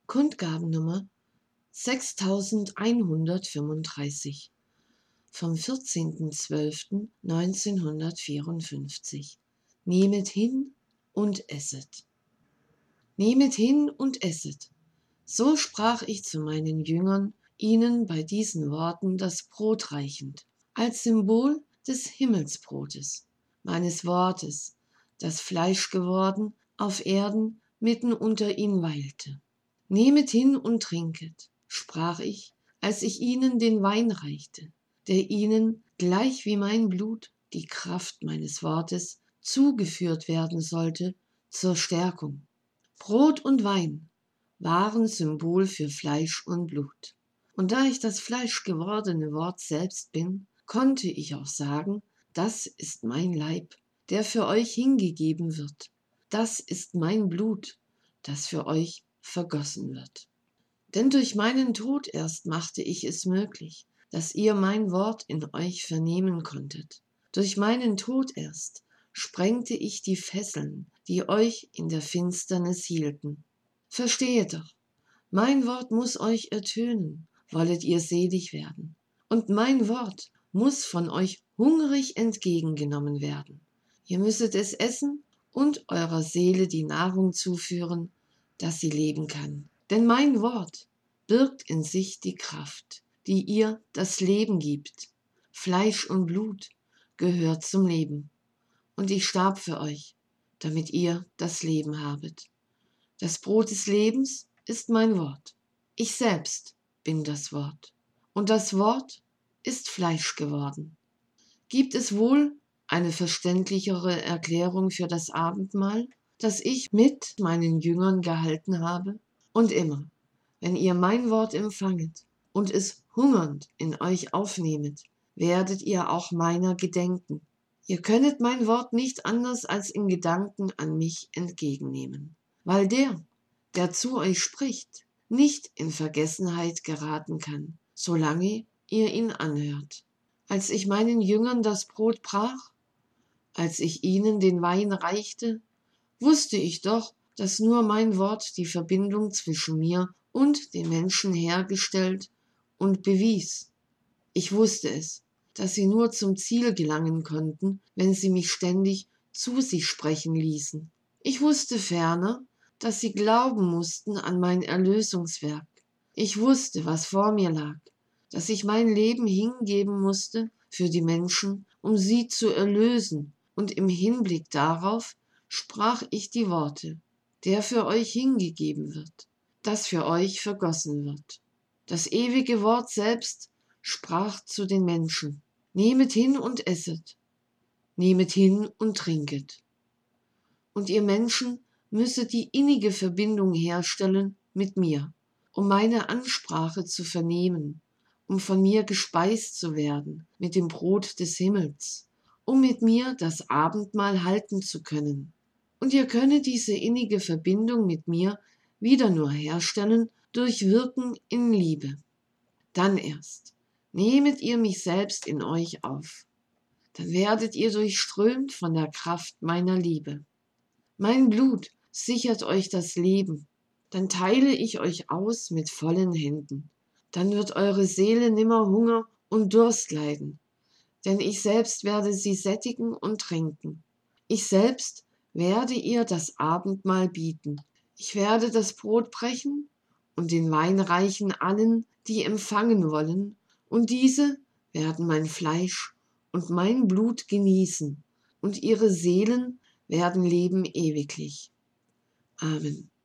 Kundgabennummer 6135 vom 14.12.1954. Nehmet hin und esset. Nehmet hin und esset. So sprach ich zu meinen Jüngern, ihnen bei diesen Worten das Brot reichend, als Symbol des Himmelsbrotes, meines Wortes, das Fleisch geworden, auf Erden mitten unter ihnen weilte. Nehmet hin und trinket, sprach ich, als ich ihnen den Wein reichte, der ihnen, gleich wie mein Blut, die Kraft meines Wortes, zugeführt werden sollte zur Stärkung. Brot und Wein waren Symbol für Fleisch und Blut. Und da ich das fleischgewordene Wort selbst bin, konnte ich auch sagen, das ist mein Leib, der für euch hingegeben wird. Das ist mein Blut, das für euch vergossen wird. Denn durch meinen Tod erst machte ich es möglich, dass ihr mein Wort in euch vernehmen konntet. Durch meinen Tod erst sprengte ich die Fesseln, die euch in der Finsternis hielten. Verstehet doch, mein Wort muss euch ertönen, wollet ihr selig werden. Und mein Wort muss von euch hungrig entgegengenommen werden. Ihr müsset es essen und eurer Seele die Nahrung zuführen, dass sie leben kann. Denn mein Wort birgt in sich die Kraft, die ihr das Leben gibt. Fleisch und Blut gehört zum Leben. Und ich starb für euch, damit ihr das Leben habet. Das Brot des Lebens ist mein Wort. Ich selbst bin das Wort. Und das Wort ist Fleisch geworden. Gibt es wohl eine verständlichere Erklärung für das Abendmahl, das ich mit meinen Jüngern gehalten habe? Und immer, wenn ihr mein Wort empfanget und es hungernd in euch aufnehmet, werdet ihr auch meiner gedenken. Ihr könnet mein Wort nicht anders als in Gedanken an mich entgegennehmen, weil der zu euch spricht, nicht in Vergessenheit geraten kann, solange ihr ihn anhört. Als ich meinen Jüngern das Brot brach, als ich ihnen den Wein reichte, wusste ich doch, dass nur mein Wort die Verbindung zwischen mir und den Menschen hergestellt und bewies. Ich wusste es, dass sie nur zum Ziel gelangen konnten, wenn sie mich ständig zu sich sprechen ließen. Ich wusste ferner, dass sie glauben mussten an mein Erlösungswerk. Ich wusste, was vor mir lag, dass ich mein Leben hingeben musste für die Menschen, um sie zu erlösen, und im Hinblick darauf sprach ich die Worte, der für euch hingegeben wird, das für euch vergossen wird. Das ewige Wort selbst sprach zu den Menschen: Nehmet hin und esset, nehmet hin und trinket. Und ihr Menschen müsset die innige Verbindung herstellen mit mir, um meine Ansprache zu vernehmen, um von mir gespeist zu werden mit dem Brot des Himmels, um mit mir das Abendmahl halten zu können. Und ihr könnet diese innige Verbindung mit mir wieder nur herstellen durch Wirken in Liebe. Dann erst nehmet ihr mich selbst in euch auf. Dann werdet ihr durchströmt von der Kraft meiner Liebe. Mein Blut sichert euch das Leben. Dann teile ich euch aus mit vollen Händen. Dann wird eure Seele nimmer Hunger und Durst leiden, denn ich selbst werde sie sättigen und tränken. Ich selbst werde ihr das Abendmahl bieten. Ich werde das Brot brechen und den Wein reichen allen, die empfangen wollen, und diese werden mein Fleisch und mein Blut genießen, und ihre Seelen werden leben ewiglich. Amen.